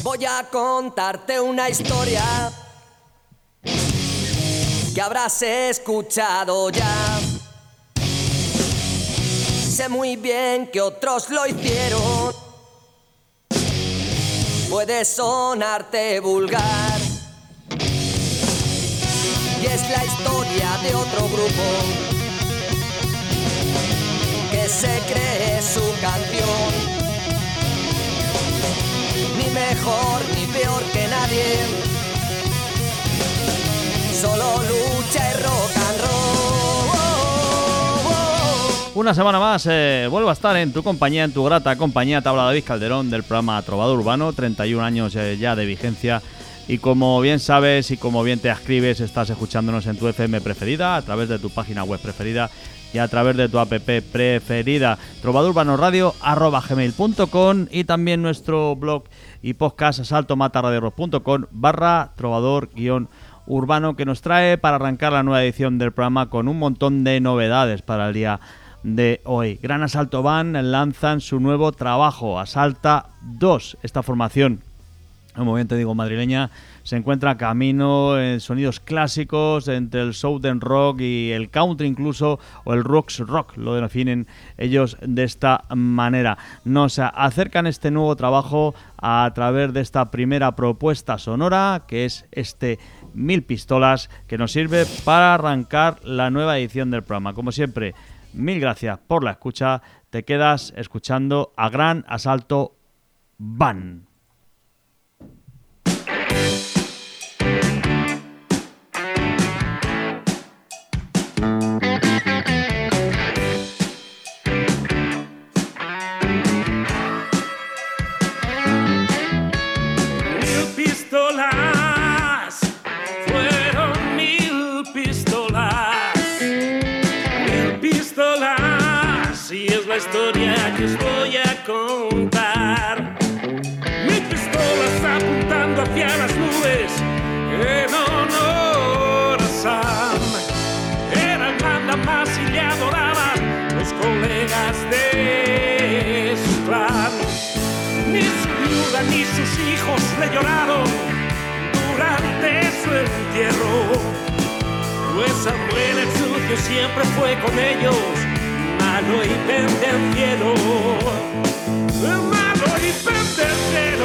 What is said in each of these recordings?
Voy a contarte una historia que habrás escuchado ya. Sé muy bien que otros lo hicieron. Puede sonarte vulgar y es la historia de otro grupo que se cree su canción. Ni mejor ni peor que nadie, solo lucha y rock and roll. Una semana más vuelvo a estar en tu compañía, en tu grata compañía. Te habla David Calderón del programa Trovador Urbano, 31 años ya de vigencia. Y como bien sabes y como bien te ascribes, estás escuchándonos en tu FM preferida, a través de tu página web preferida y a través de tu app preferida, trovadorurbanoradio@gmail.com, y también nuestro blog y podcast saltomatarradioros.com/trovador-urbano, que nos trae para arrancar la nueva edición del programa con un montón de novedades para el día de hoy. Gran Asalto Band lanzan su nuevo trabajo, Asalta 2. Esta formación, como bien te digo, madrileña, se encuentra camino en sonidos clásicos entre el southern rock y el country incluso, o el rocks rock, lo definen ellos de esta manera. Nos acercan este nuevo trabajo a través de esta primera propuesta sonora, que es este 1000 pistolas, que nos sirve para arrancar la nueva edición del programa. Como siempre, mil gracias por la escucha. Te quedas escuchando a Gran Asalto Band. La historia que os voy a contar. 1000 pistolas apuntando hacia las nubes en honor a Sam. Era el mandamás y le adoraban los colegas de su clan. Ni su viuda ni sus hijos le lloraron durante su entierro, pues Samuel el sucio siempre fue con ellos, malo y pendenciero, malo y pendenciero,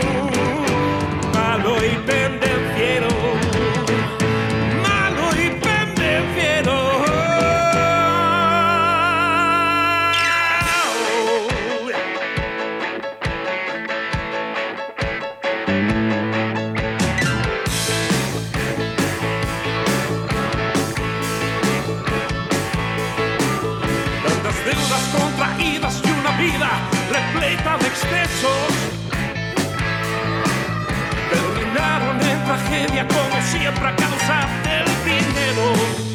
malo y pendenciero, malo y pendenciero. Contraídas y una vida repleta de excesos terminaron en tragedia, como siempre, a causa del dinero.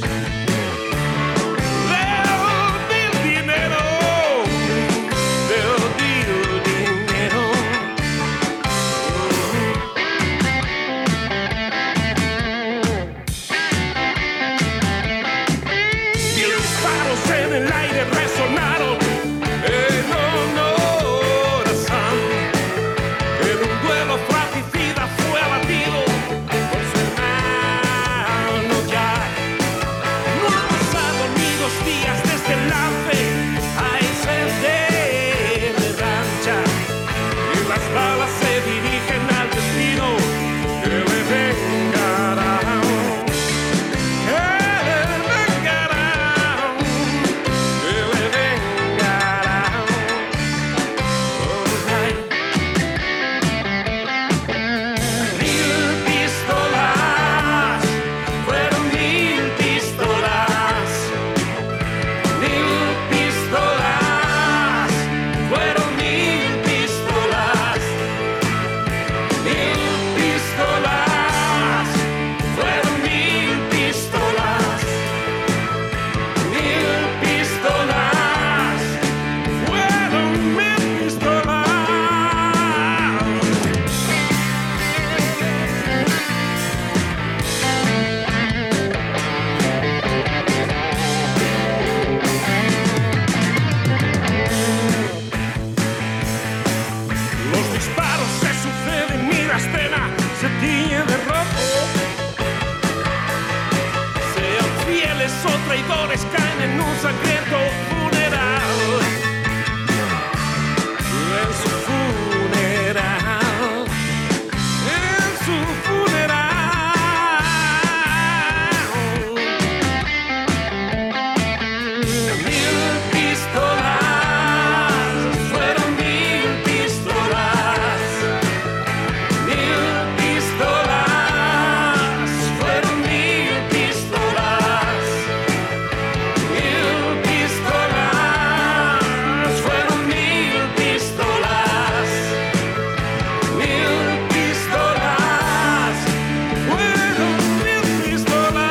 Del dinero. Y los disparos en el aire resonaron en honor a Sam, que en un duelo fratricida fue abatido por su hermano. sangriento funeral. En su funeral, en su funeral. 1000 pistolas, fueron 1000 pistolas. 1000 pistolas, fueron 1000 pistolas. 1000 pistolas, fueron 1000 pistolas. 1000 pistolas, fueron 1000 pistolas.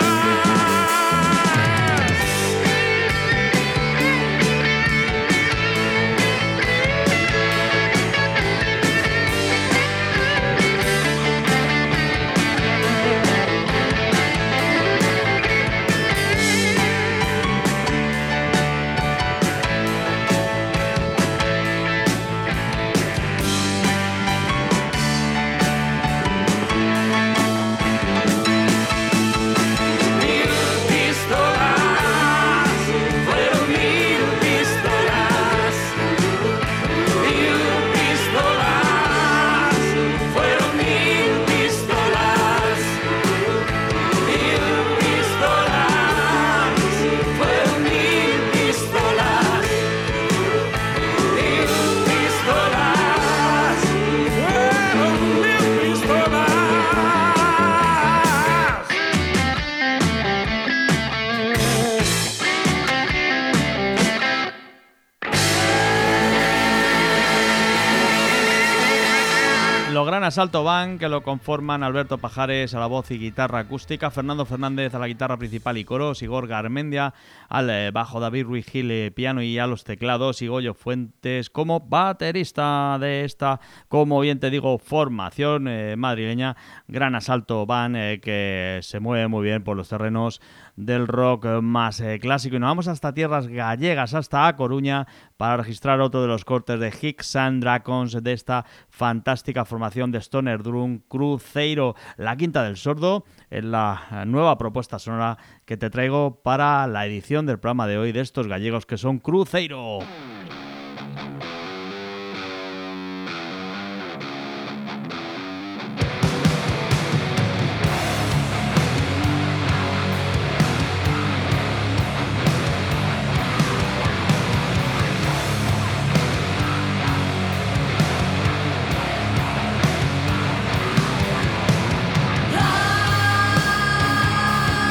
Los Gran Asalto Band, que lo conforman Alberto Pajares a la voz y guitarra acústica, Fernando Fernández a la guitarra principal y coros, Igor Garmendia al bajo, David Ruiz Gil piano y a los teclados, y Goyo Fuentes como baterista de esta, como bien te digo, formación madrileña, Gran Asalto Band, que se mueve muy bien por los terrenos del rock más clásico. Y nos vamos hasta tierras gallegas, hasta A Coruña, para registrar otro de los cortes de Hicks and Dragons de esta fantástica formación de Stoner Drum, Cruzeiro. La Quinta del Sordo es la nueva propuesta sonora que te traigo para la edición del programa de hoy de estos gallegos que son Cruzeiro.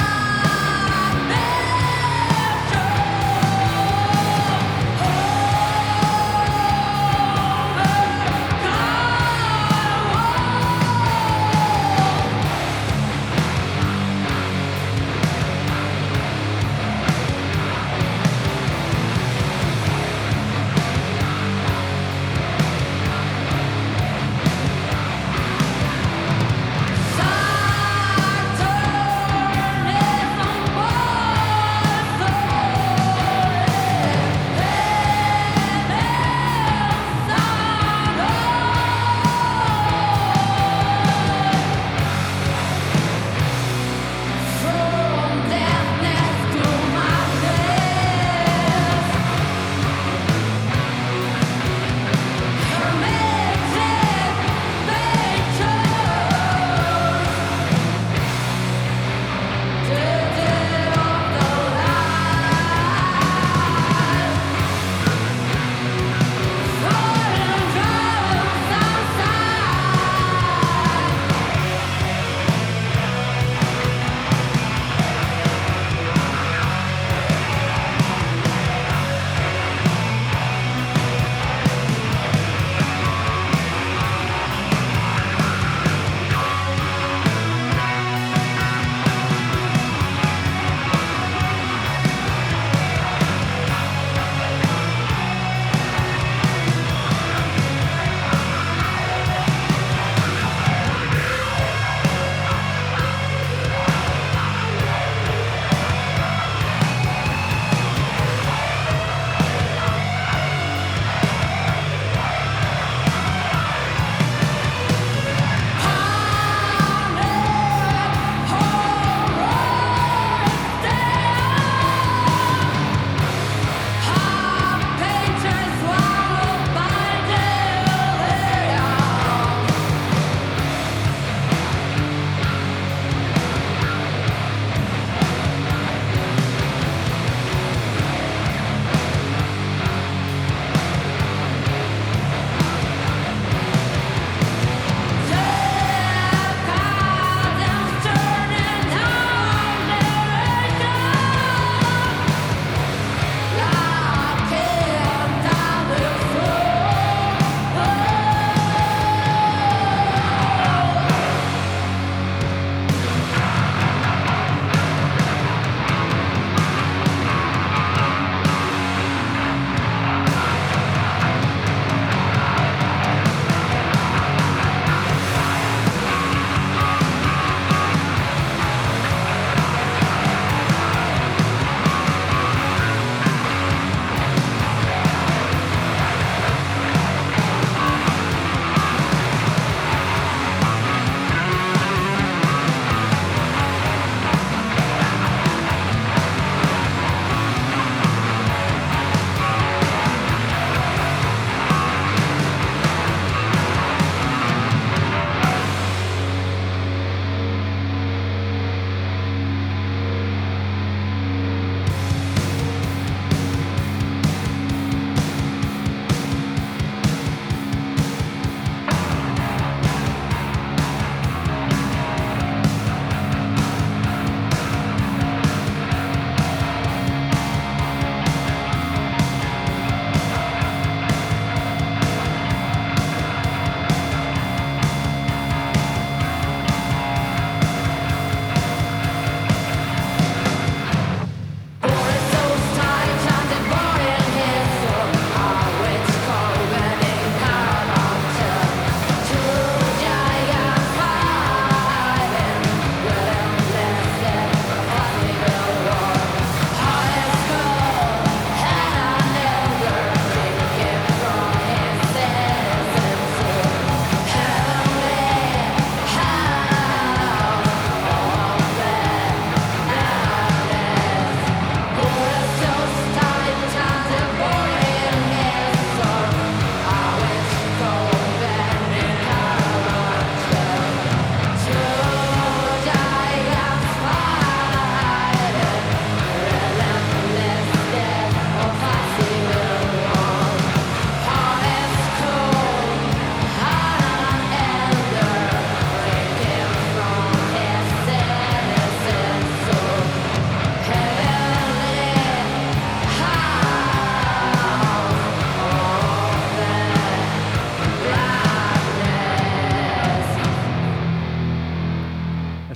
Oh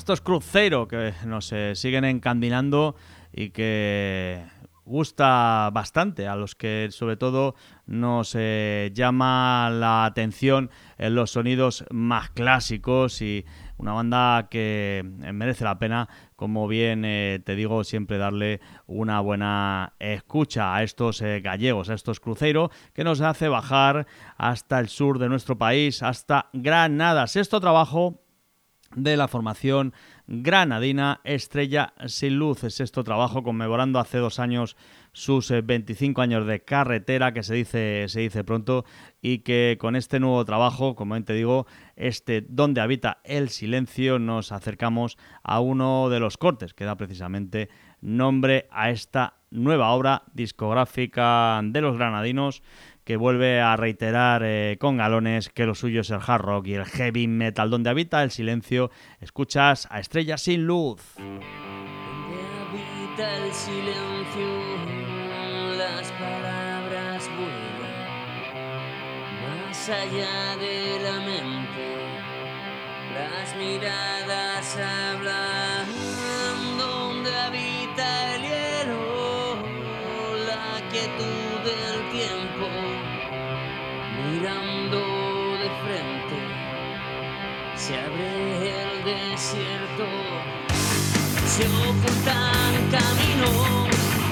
estos Cruzeiro que nos siguen encandilando y que gusta bastante, a los que sobre todo nos llama la atención en los sonidos más clásicos, y una banda que merece la pena, como bien te digo, siempre darle una buena escucha a estos gallegos, a estos Cruzeiro, que nos hace bajar hasta el sur de nuestro país, hasta Granada. Sexto trabajo de la formación granadina Estrella Sin Luz. Es sexto trabajo, conmemorando hace 2 años sus 25 años de carretera, que se dice pronto, y que con este nuevo trabajo, como bien te digo, Donde Habita el Silencio, nos acercamos a uno de los cortes que da precisamente nombre a esta nueva obra discográfica de los granadinos, que vuelve a reiterar con galones que lo suyo es el hard rock y el heavy metal. Donde Habita el Silencio, escuchas a Estrella Sin Luz. Donde habita el silencio, las palabras vuelan más allá de la mente, las miradas hablan. Donde habita el hielo, la quietud del tiempo, mirando de frente, se abre el desierto, se ocultan caminos,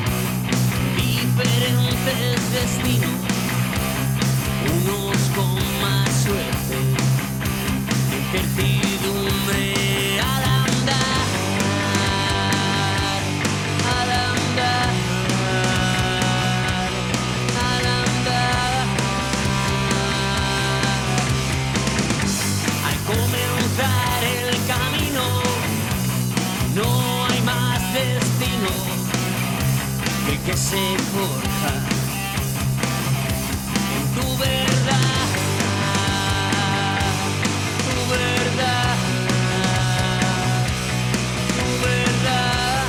diferentes destinos, unos con más suerte, incertidumbre al andar, al andar, al andar. Al comenzar el camino, no hay más destino que el que se forja en tu verdad, tu verdad, tu verdad.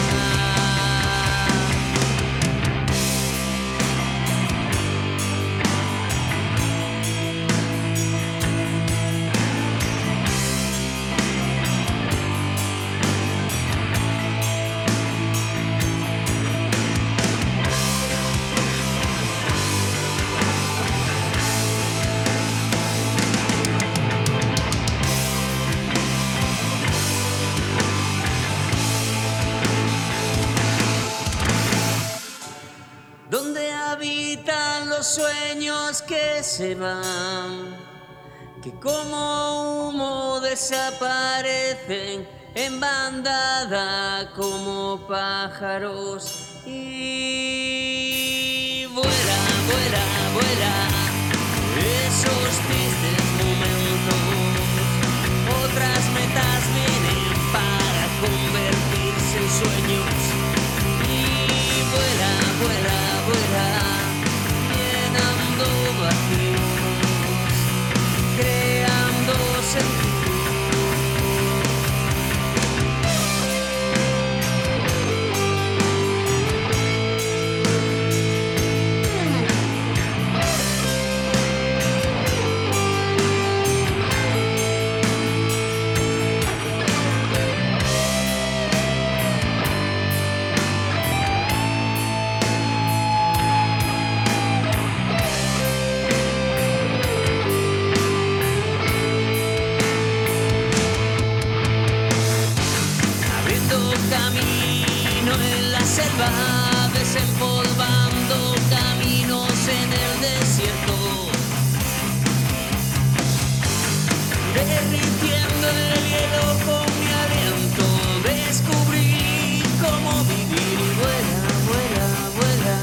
Donde habitan los sueños que se van, que como humo desaparecen en bandada como pájaros, y vuela, vuela, vuela esos tristes momentos. Otras metas vienen para convertirse en sueños, y vuela, vuela, vuela, llenando vacíos, creando sentido. Desempolvando caminos en el desierto, derritiendo el hielo con mi aliento, descubrí cómo vivir y vuela, vuela, vuela.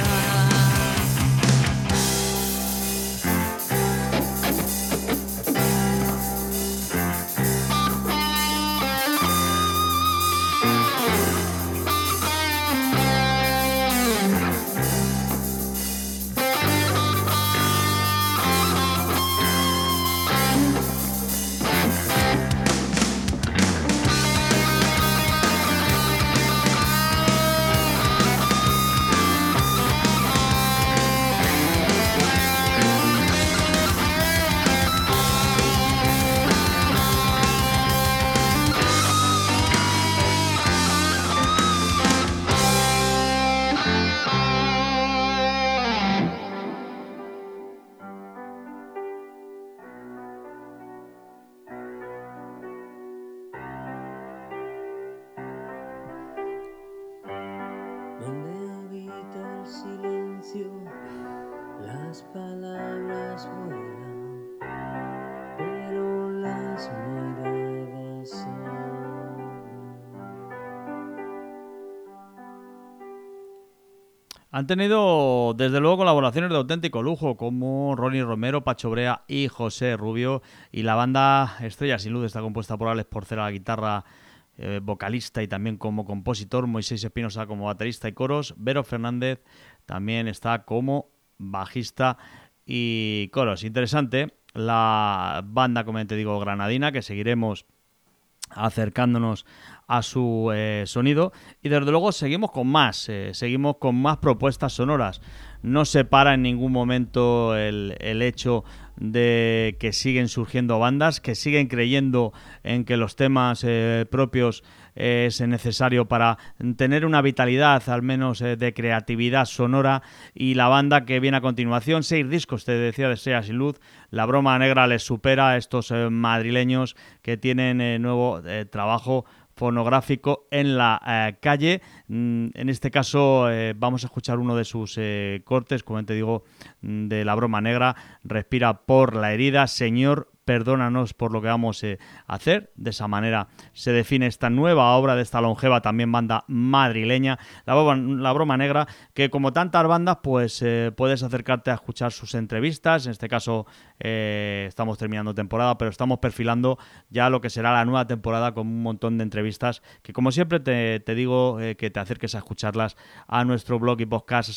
Han tenido, desde luego, colaboraciones de auténtico lujo, como Ronnie Romero, Pacho Brea y José Rubio. Y la banda Estrella Sin Luz está compuesta por Alex Porcel a la guitarra, vocalista y también como compositor, Moisés Espinosa como baterista y coros, Vero Fernández también está como bajista y coros. Interesante la banda, como te digo, granadina, que seguiremos acercándonos a su sonido, y desde luego seguimos con más propuestas sonoras. No se para en ningún momento el hecho de que siguen surgiendo bandas, que siguen creyendo en que los temas propios es necesario para tener una vitalidad, al menos de creatividad sonora. Y la banda que viene a continuación, 6 discos, te decía, de Estrella Sin Luz. La Broma Negra les supera a estos madrileños que tienen nuevo trabajo fonográfico en la calle. En este caso vamos a escuchar uno de sus cortes, como te digo, de La Broma Negra, Respira por la herida, Señor, perdónanos por lo que vamos a hacer. De esa manera se define esta nueva obra de esta longeva también banda madrileña, La Broma Negra, que como tantas bandas pues puedes acercarte a escuchar sus entrevistas. En este caso estamos terminando temporada, pero estamos perfilando ya lo que será la nueva temporada con un montón de entrevistas que, como siempre te digo, que te acerques a escucharlas a nuestro blog y podcast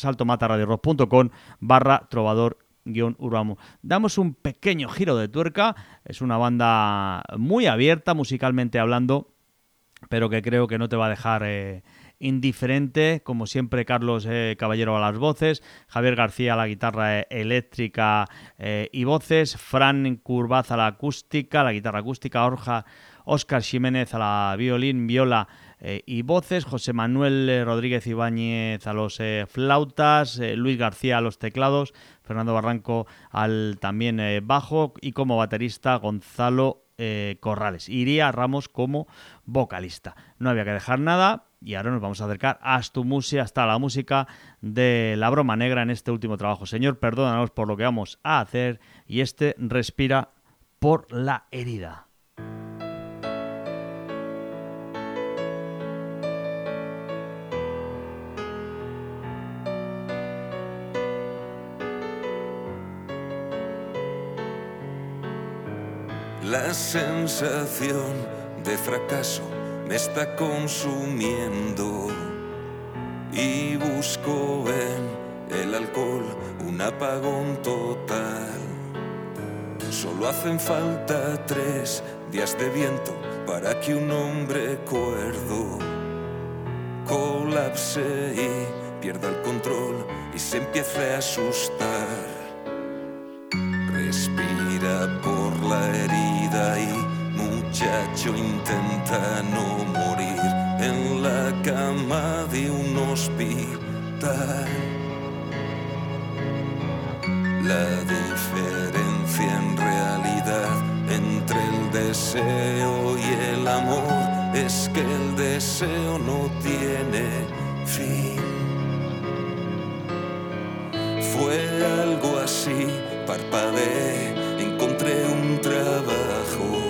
saltomataradiorock.com/trovador-urbano. Damos un pequeño giro de tuerca. Es una banda muy abierta musicalmente hablando, pero que creo que no te va a dejar indiferente. Como siempre, Carlos Caballero a las voces, Javier García a la guitarra eléctrica y voces, Fran Curbaz a la acústica, la guitarra acústica, Óscar Jiménez a la violín, viola y voces, José Manuel Rodríguez Ibáñez a los flautas, Luis García a los teclados, Fernando Barranco al también bajo, y como baterista Gonzalo Corrales. Iría Ramos como vocalista. No había que dejar nada, y ahora nos vamos a acercar hasta la música de La Broma Negra en este último trabajo. Señor, perdónanos por lo que vamos a hacer, y Respira por la herida. La sensación de fracaso me está consumiendo y busco en el alcohol un apagón total. Solo hacen falta 3 días de viento para que un hombre cuerdo colapse y pierda el control y se empiece a asustar. Respira por la herida y, muchacho, intenta no morir en la cama de un hospital. La diferencia en realidad entre el deseo y el amor es que el deseo no tiene fin. Fue algo así. Parpadeé, encontré un trabajo.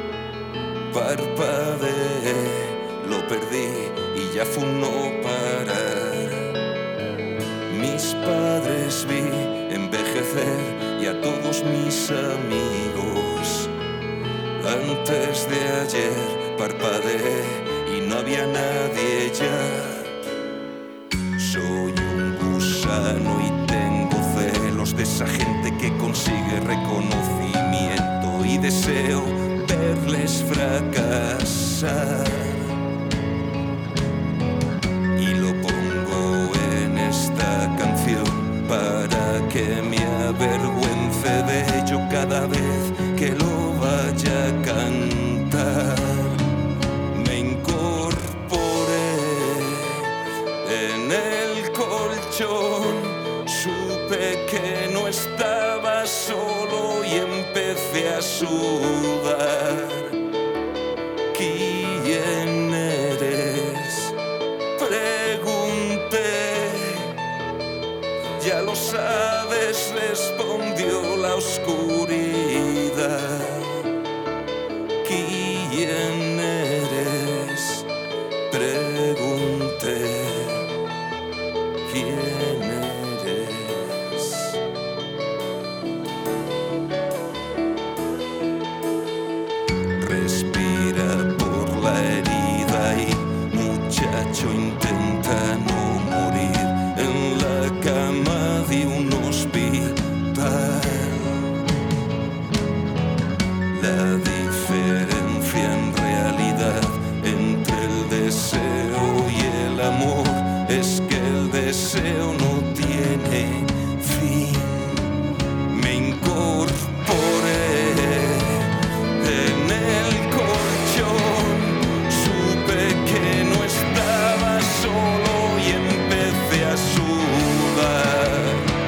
Parpadeé, lo perdí y ya fue un no parar. Mis padres vi envejecer y a todos mis amigos. Antes de ayer parpadeé y no había nadie ya. Soy un gusano y tengo celos de esa gente que consigue reconocimiento y deseo verles fracasar. Y lo pongo en esta canción para que me avergüence de ello cada vez que lo vaya a cantar. Me incorporé en el colchón, supe que no estaba solo y empecé a sudar. ¿Quién eres? Pregunté. Ya lo sabes, respondió la oscuridad. ¿Quién eres? Pregunté. ¿Quién eres? respira por la herida y muchacho intenta no morir en la cama de un hospital. La diferencia en realidad entre el deseo y el amor es que el deseo no tiene fin. Me incorporé en el colchón, supe que no estaba solo y empecé a sudar.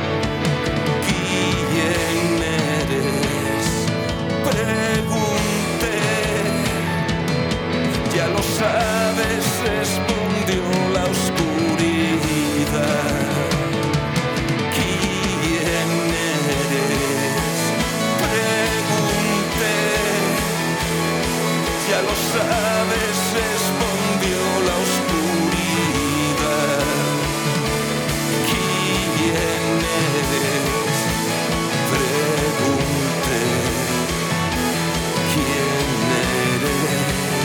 ¿Quién eres? Pregunté. Ya lo sabes, respondió la oscuridad. ¿Quién eres? Pregunté. Ya lo sabes, respondió la oscuridad. ¿Quién eres? Pregunté. ¿Quién eres?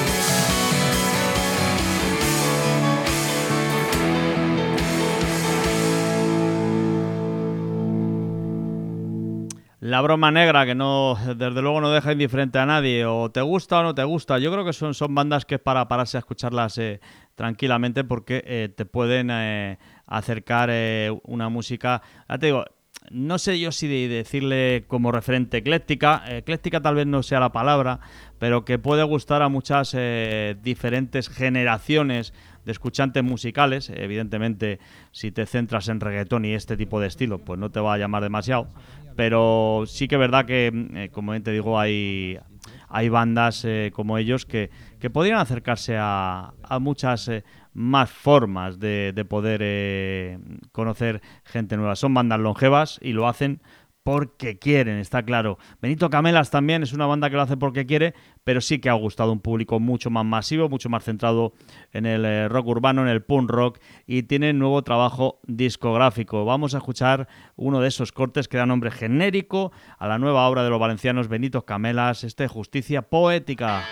La broma negra, que no, desde luego no deja indiferente a nadie, o te gusta o no te gusta. Yo creo que son bandas que es para pararse a escucharlas tranquilamente, porque te pueden acercar una música, ya te digo, no sé yo si decirle como referente ecléctica tal vez no sea la palabra, pero que puede gustar a muchas diferentes generaciones de escuchantes musicales. Evidentemente, si te centras en reggaetón y este tipo de estilo, pues no te va a llamar demasiado, pero sí que es verdad que, como bien te digo, hay bandas como ellos que podrían acercarse a muchas más formas de poder conocer gente nueva. Son bandas longevas y lo hacen porque quieren, está claro. Benito Camelas también es una banda que lo hace porque quiere, pero sí que ha gustado a un público mucho más masivo, mucho más centrado en el rock urbano, en el punk rock, y tiene nuevo trabajo discográfico. Vamos a escuchar uno de esos cortes que da nombre genérico a la nueva obra de los valencianos Benito Camelas, Justicia Poética.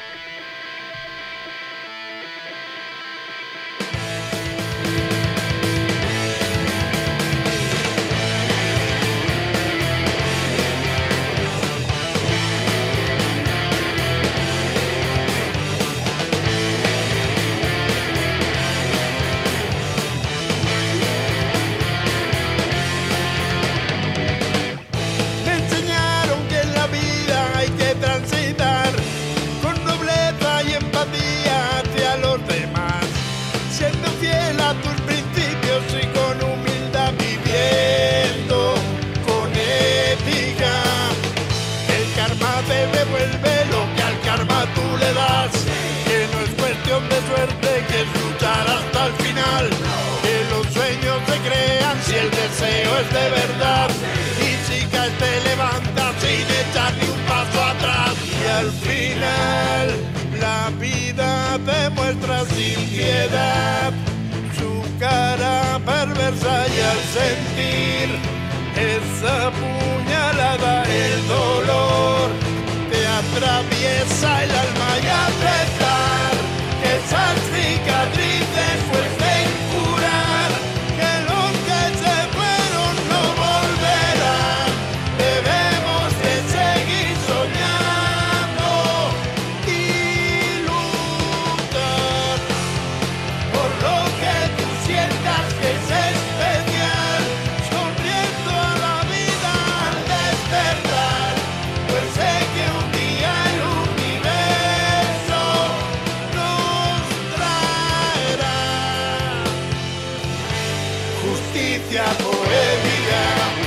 De verdad, y si caes te levantas sin echar ni un paso atrás, y al final la vida te muestra sin piedad su cara perversa, y al sentir esa puñalada el dolor te atraviesa el alma, y al pensar que esas cicatrices pues ven curar, que los que se fueron no volverán, debemos de seguir soñando y luchar por lo que tú sientas que es especial, sonriendo a la vida al despertar, pues sé que un día el universo nos traerá justicia poética.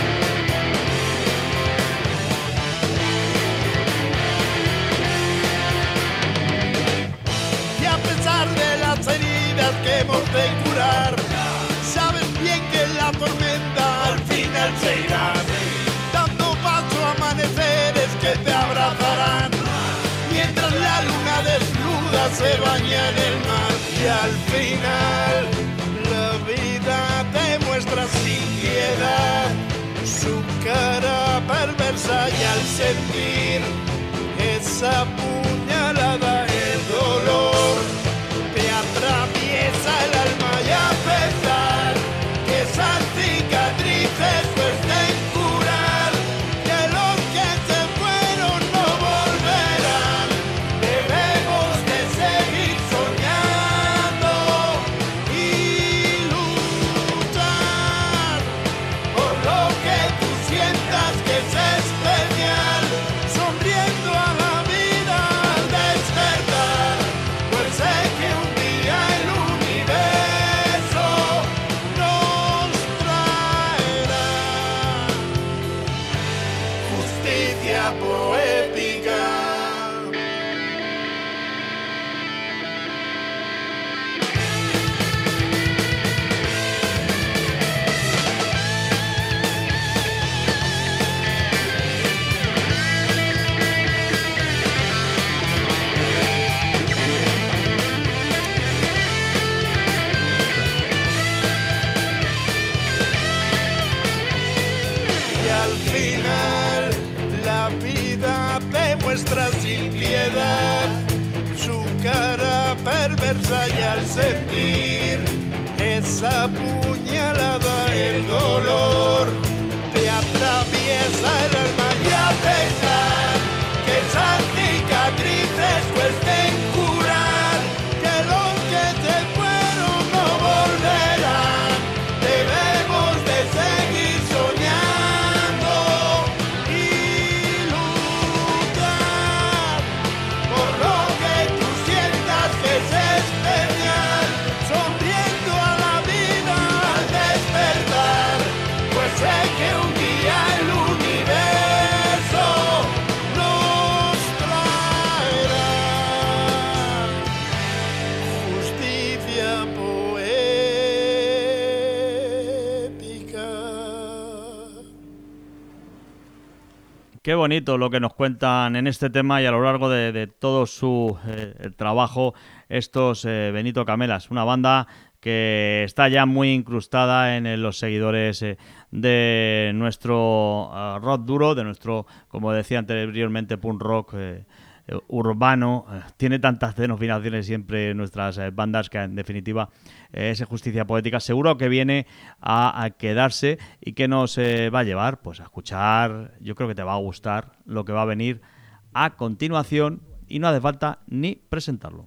Y a pesar de las heridas que hemos de curar, sabes bien que la tormenta al final se irá, dando paso a amaneceres que te abrazarán, mientras la luna desnuda se baña en el mar, y al final la vida te muestra sin piedad su cara perversa, y al sentir esa puñalada muestra sin piedad su cara perversa y al sentir esa puñalada el dolor te atraviesa el alma y a pesar que esas cicatrices cuesten curar, que los que se fueron no volverán, debemos de seguir soñando y luchar por lo que tú sientas que es especial, sonriendo a la vida al despertar, pues sé que un día el universo nos traerá justicia poética. Qué bonito lo que nos cuentan en este tema y a lo largo de todo su trabajo estos Benito Camelas, una banda que está ya muy incrustada en los seguidores de nuestro rock duro, de nuestro, como decía anteriormente, punk rock urbano. Tiene tantas denominaciones siempre nuestras bandas que en definitiva esa justicia poética seguro que viene a quedarse y que nos va a llevar pues a escuchar. Yo creo que te va a gustar lo que va a venir a continuación y no hace falta ni presentarlo.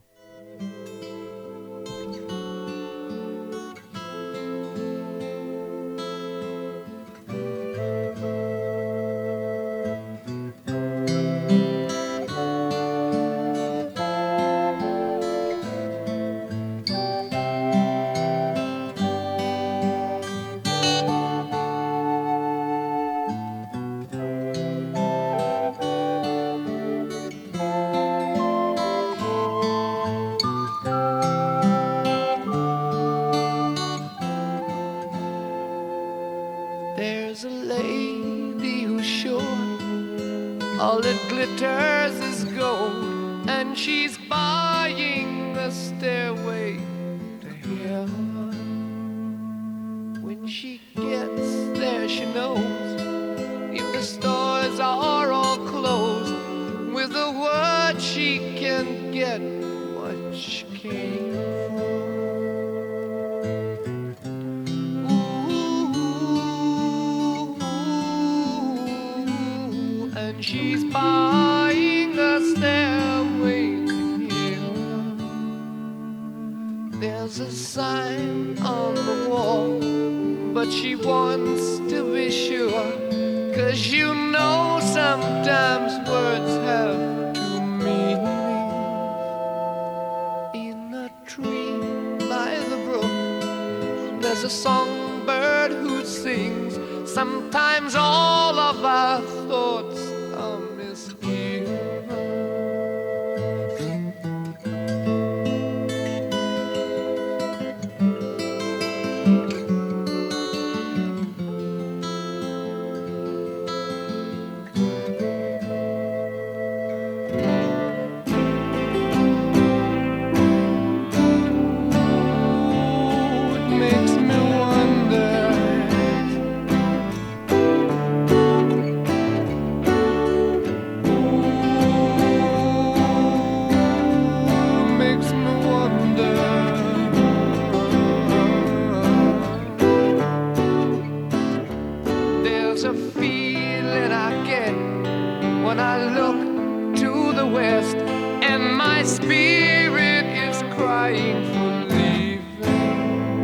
There's a lady who's sure all that glitters is gold, and she's buying a stairway to heaven. When she gets there, she knows if the stores are all closed, with a word she can get what she came for. And she's buying a stairway to heaven. There's a sign on the wall, but she wants to be sure, 'cause you know sometimes words have two meanings. In a tree by the brook, there's a songbird who sings. Sometimes all of our thoughts are misgiven. It makes me wonder. Makes me wonder. There's a feeling I get when I look to the west, and my spirit is crying for leaving.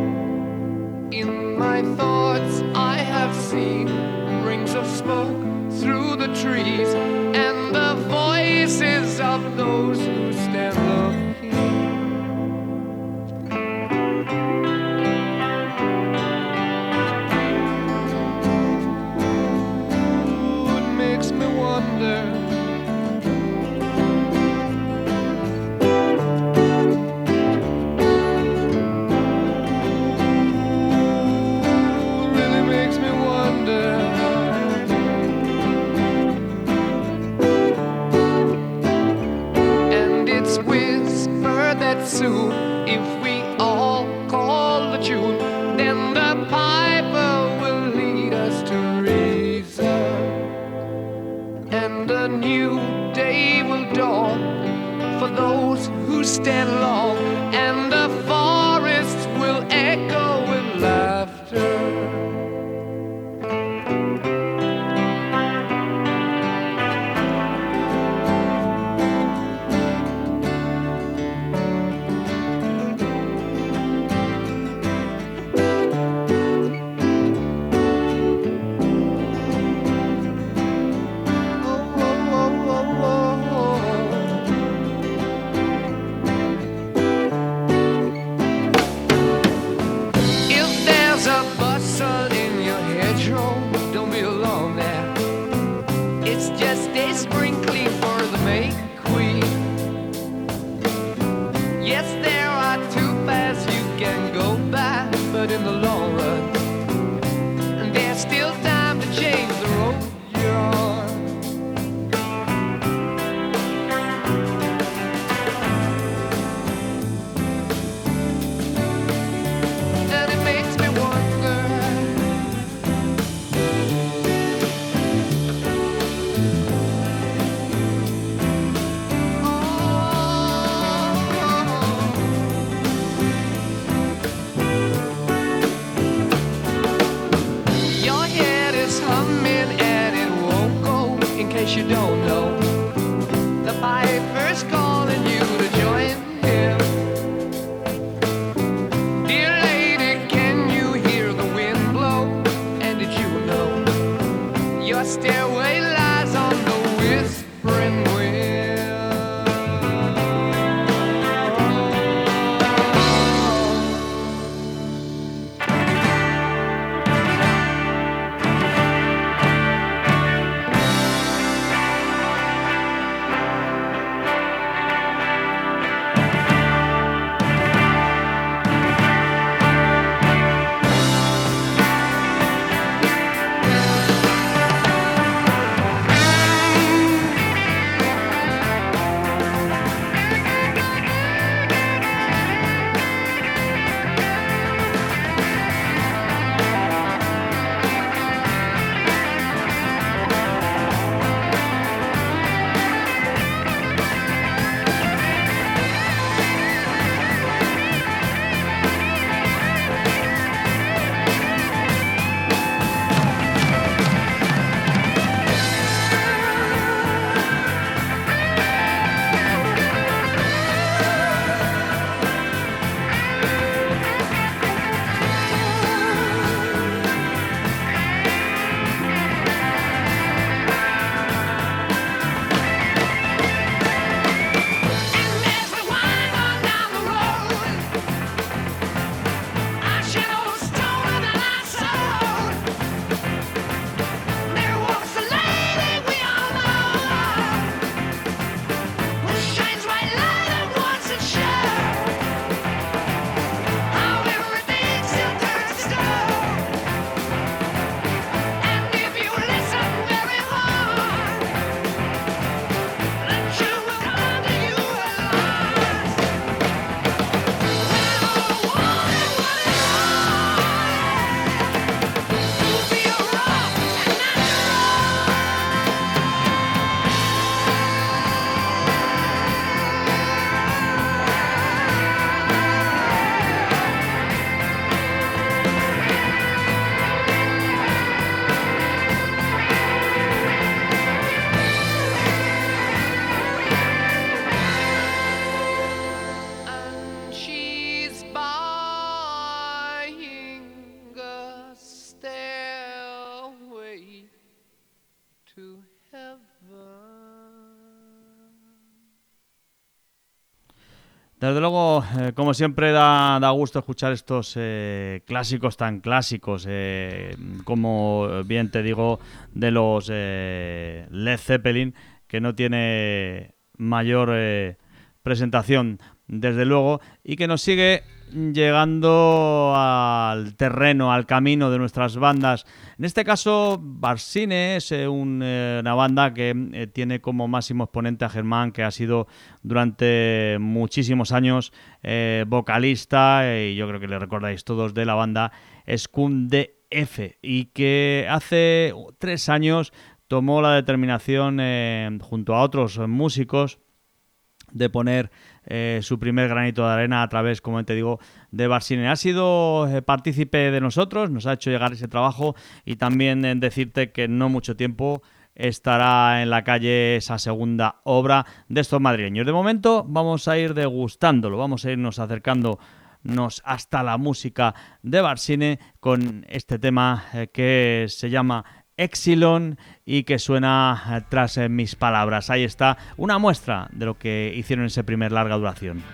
In my thoughts I have seen rings of smoke through the trees, and the voices of those who stand looking. Ooh, it makes me wonder. Ooh, it really makes me wonder. And it's whispered that soon, if we all call the tune, then the piper will lead us to reason, and a new day door for those who stand long, and the forests will echo with laughter. You don't know the piper's calling you to join him. Dear lady, can you hear the wind blow? And did you know your stairway lies on the whispering wind? Desde luego, como siempre, da gusto escuchar estos clásicos tan clásicos, como bien te digo, de los Led Zeppelin, que no tiene mayor presentación, desde luego, y que nos sigue llegando al terreno, al camino de nuestras bandas. En este caso, Barsine es una banda que tiene como máximo exponente a Germán, que ha sido durante muchísimos años vocalista, y yo creo que le recordáis todos, de la banda Skun DF, y que hace 3 años tomó la determinación, junto a otros músicos, de poner su primer granito de arena a través, como te digo, de Barsine. Ha sido partícipe de nosotros, nos ha hecho llegar ese trabajo, y también decirte que en no mucho tiempo estará en la calle esa segunda obra de estos madrileños. De momento vamos a ir degustándolo, vamos a irnos acercándonos hasta la música de Barsine con este tema que se llama Exilon y que suena tras mis palabras. Ahí está una muestra de lo que hicieron en ese primer larga duración.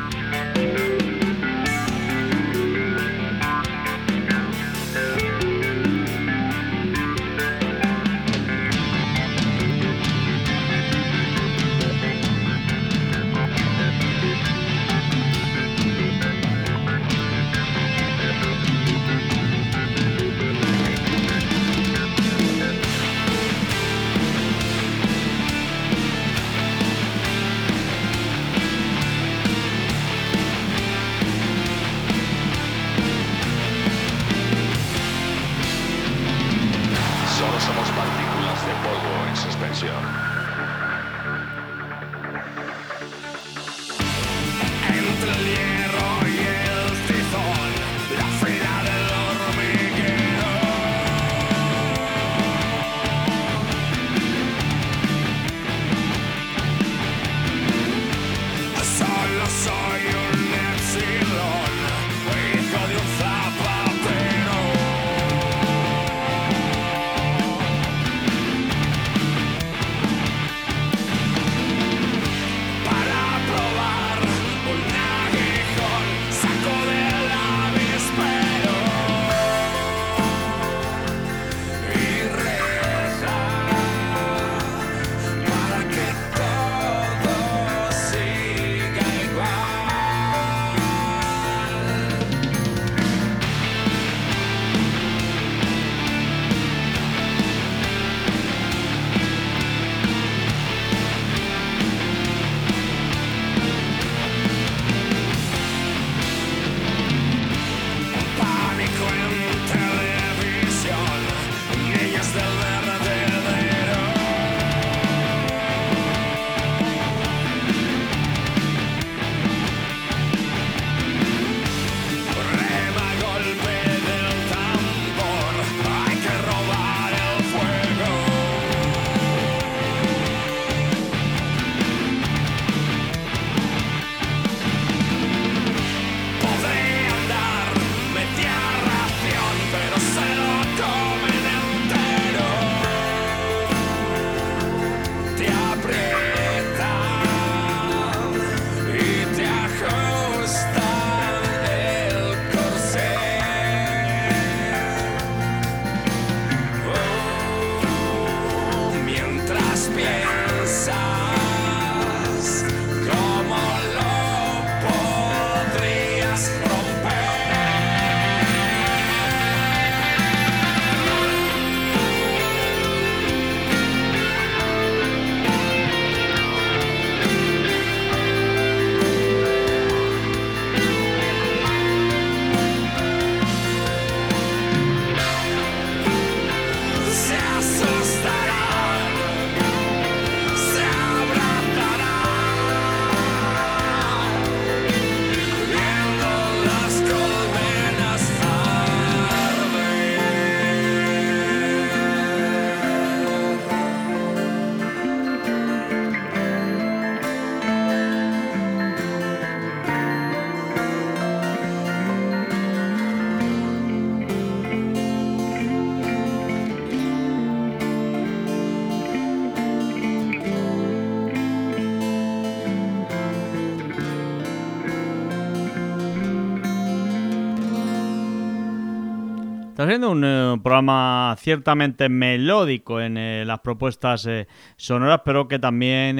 Está siendo un programa ciertamente melódico en las propuestas sonoras, pero que también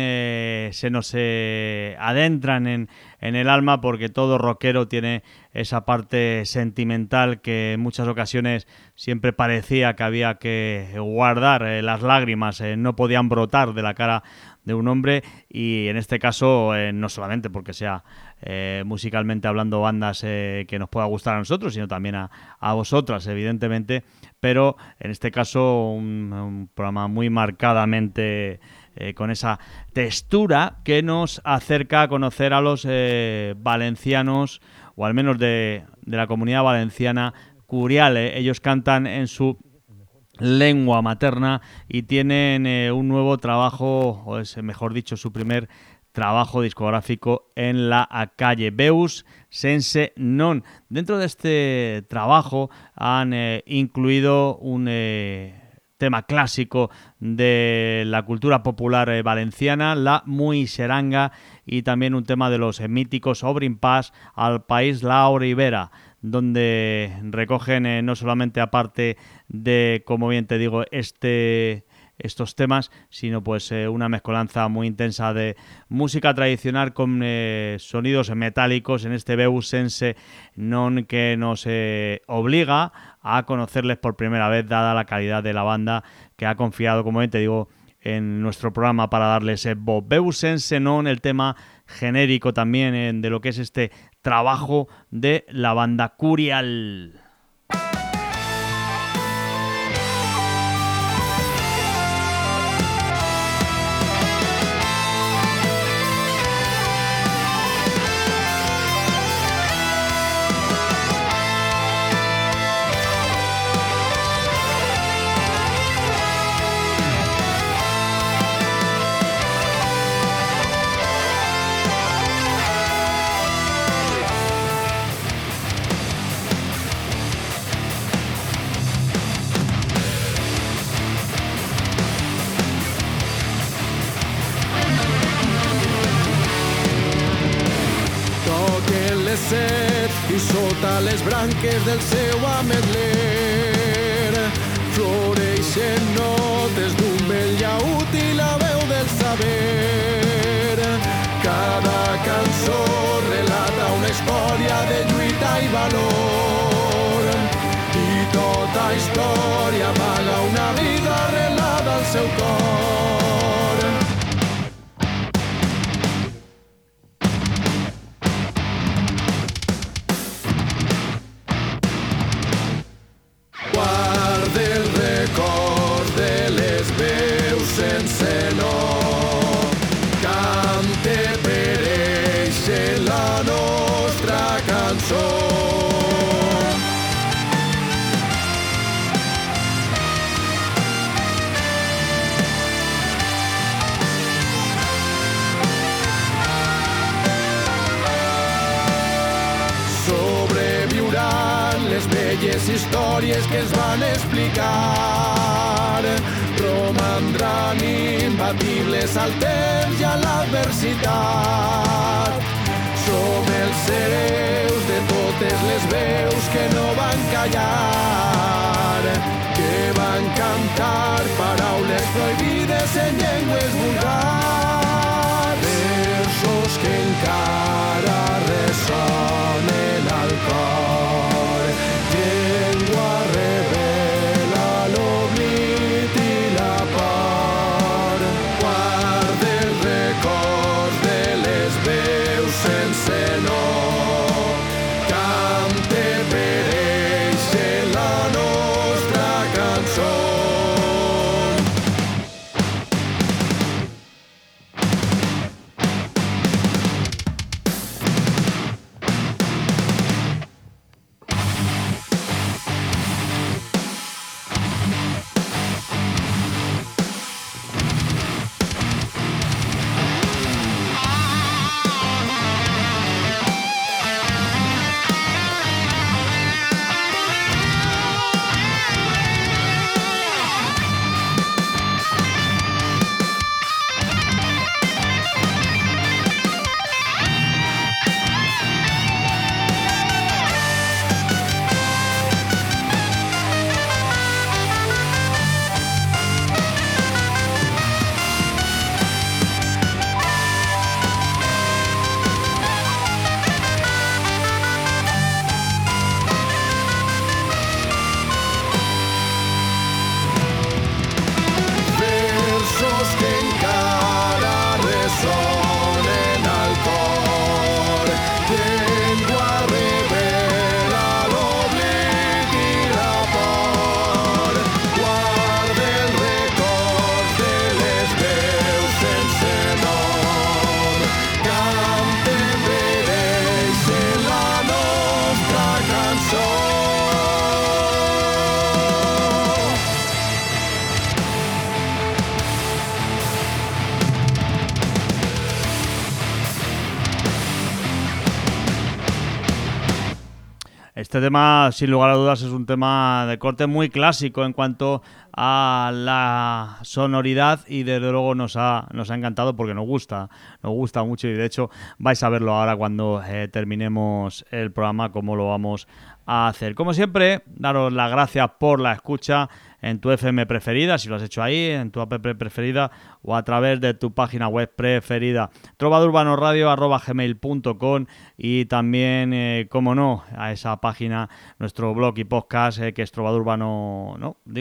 se nos adentran en el alma, porque todo rockero tiene esa parte sentimental que en muchas ocasiones siempre parecía que había que guardar las lágrimas, no podían brotar de la cara de un hombre, y en este caso no solamente porque sea musicalmente hablando bandas que nos pueda gustar a nosotros, sino también a vosotras, evidentemente, pero en este caso un programa muy marcadamente con esa textura que nos acerca a conocer a los valencianos, o al menos de la comunidad valenciana, Curial. Ellos cantan en su lengua materna y tienen un nuevo trabajo, o es mejor dicho, su primer trabajo discográfico en la calle, Veus sense non. Dentro de este trabajo han incluido un tema clásico de la cultura popular valenciana, la muixeranga, y también un tema de los míticos Obrin Pas al País la Ribera, donde recogen no solamente, aparte de, como bien te digo, estos temas, sino pues una mezcolanza muy intensa de música tradicional con sonidos metálicos en este Veus sense non, que nos obliga a conocerles por primera vez, dada la calidad de la banda que ha confiado, como bien te digo, en nuestro programa para darles voz. Veus sense non, el tema genérico también de lo que es este trabajo de la banda Curial. I sota les branques del seu ametler floreixen notes d'un bell llaüt i la veu del saber. Cada cançó relata una història de lluita i valor, i tota història amaga una vida arrelada al seu cor. Històries que es van explicar romandran imbatibles al temps i a l'adversitat. Som els hereus de totes les veus que no van callar, que van cantar paraules prohibides en llengües vulgars, versos que encara ressonen al cor. Este tema, sin lugar a dudas, es un tema de corte muy clásico en cuanto a la sonoridad y desde luego nos ha encantado porque nos gusta mucho y de hecho vais a verlo ahora cuando terminemos el programa cómo lo vamos a hacer. Como siempre, daros las gracias por la escucha en tu FM preferida, si lo has hecho ahí, en tu app preferida o a través de tu página web preferida, trovadurbanoradio@gmail.com y también, como no, a esa página, nuestro blog y podcast que es trovadurbano,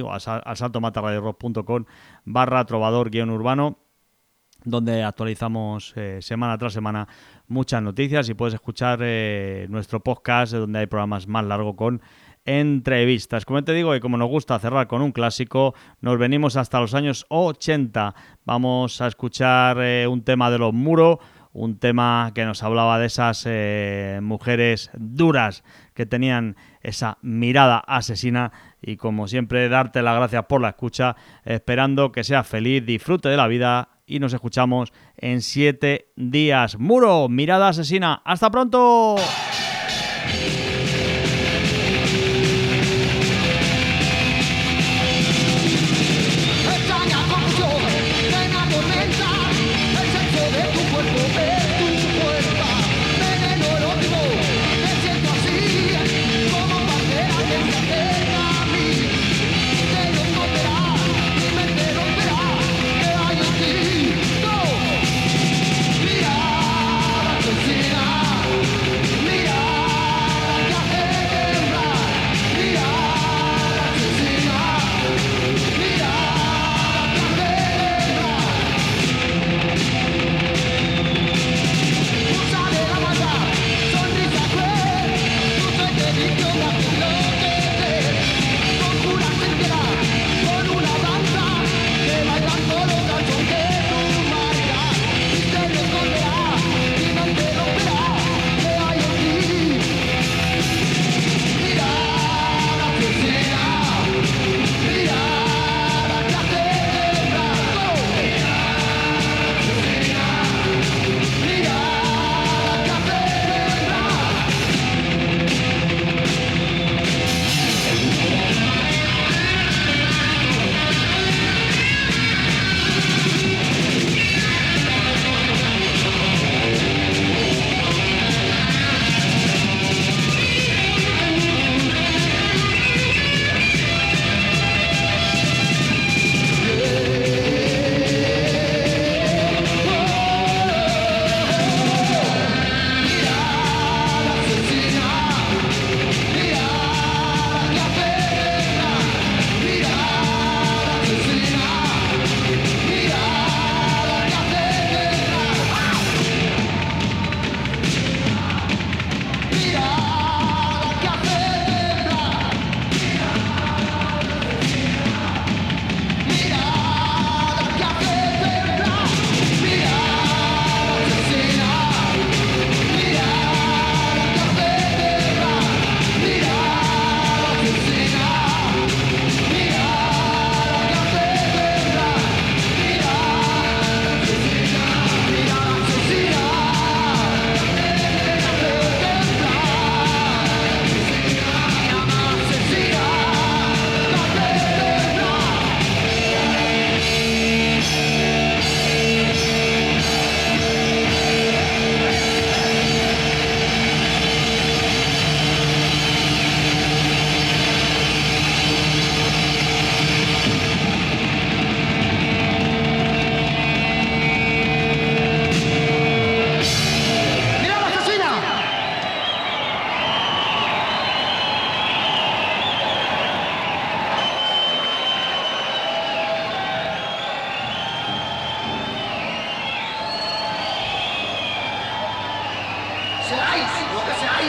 asaltomatarradiorock.com/trovador-urbano, donde actualizamos semana tras semana muchas noticias y puedes escuchar nuestro podcast donde hay programas más largos con entrevistas. Como te digo, y como nos gusta cerrar con un clásico, nos venimos hasta los años 80. Vamos a escuchar un tema de Los Muros, un tema que nos hablaba de esas mujeres duras que tenían esa mirada asesina y como siempre darte las gracias por la escucha, esperando que seas feliz, disfrute de la vida y nos escuchamos en 7 días. Muro, mirada asesina. ¡Hasta pronto! Seáis lo que seáis.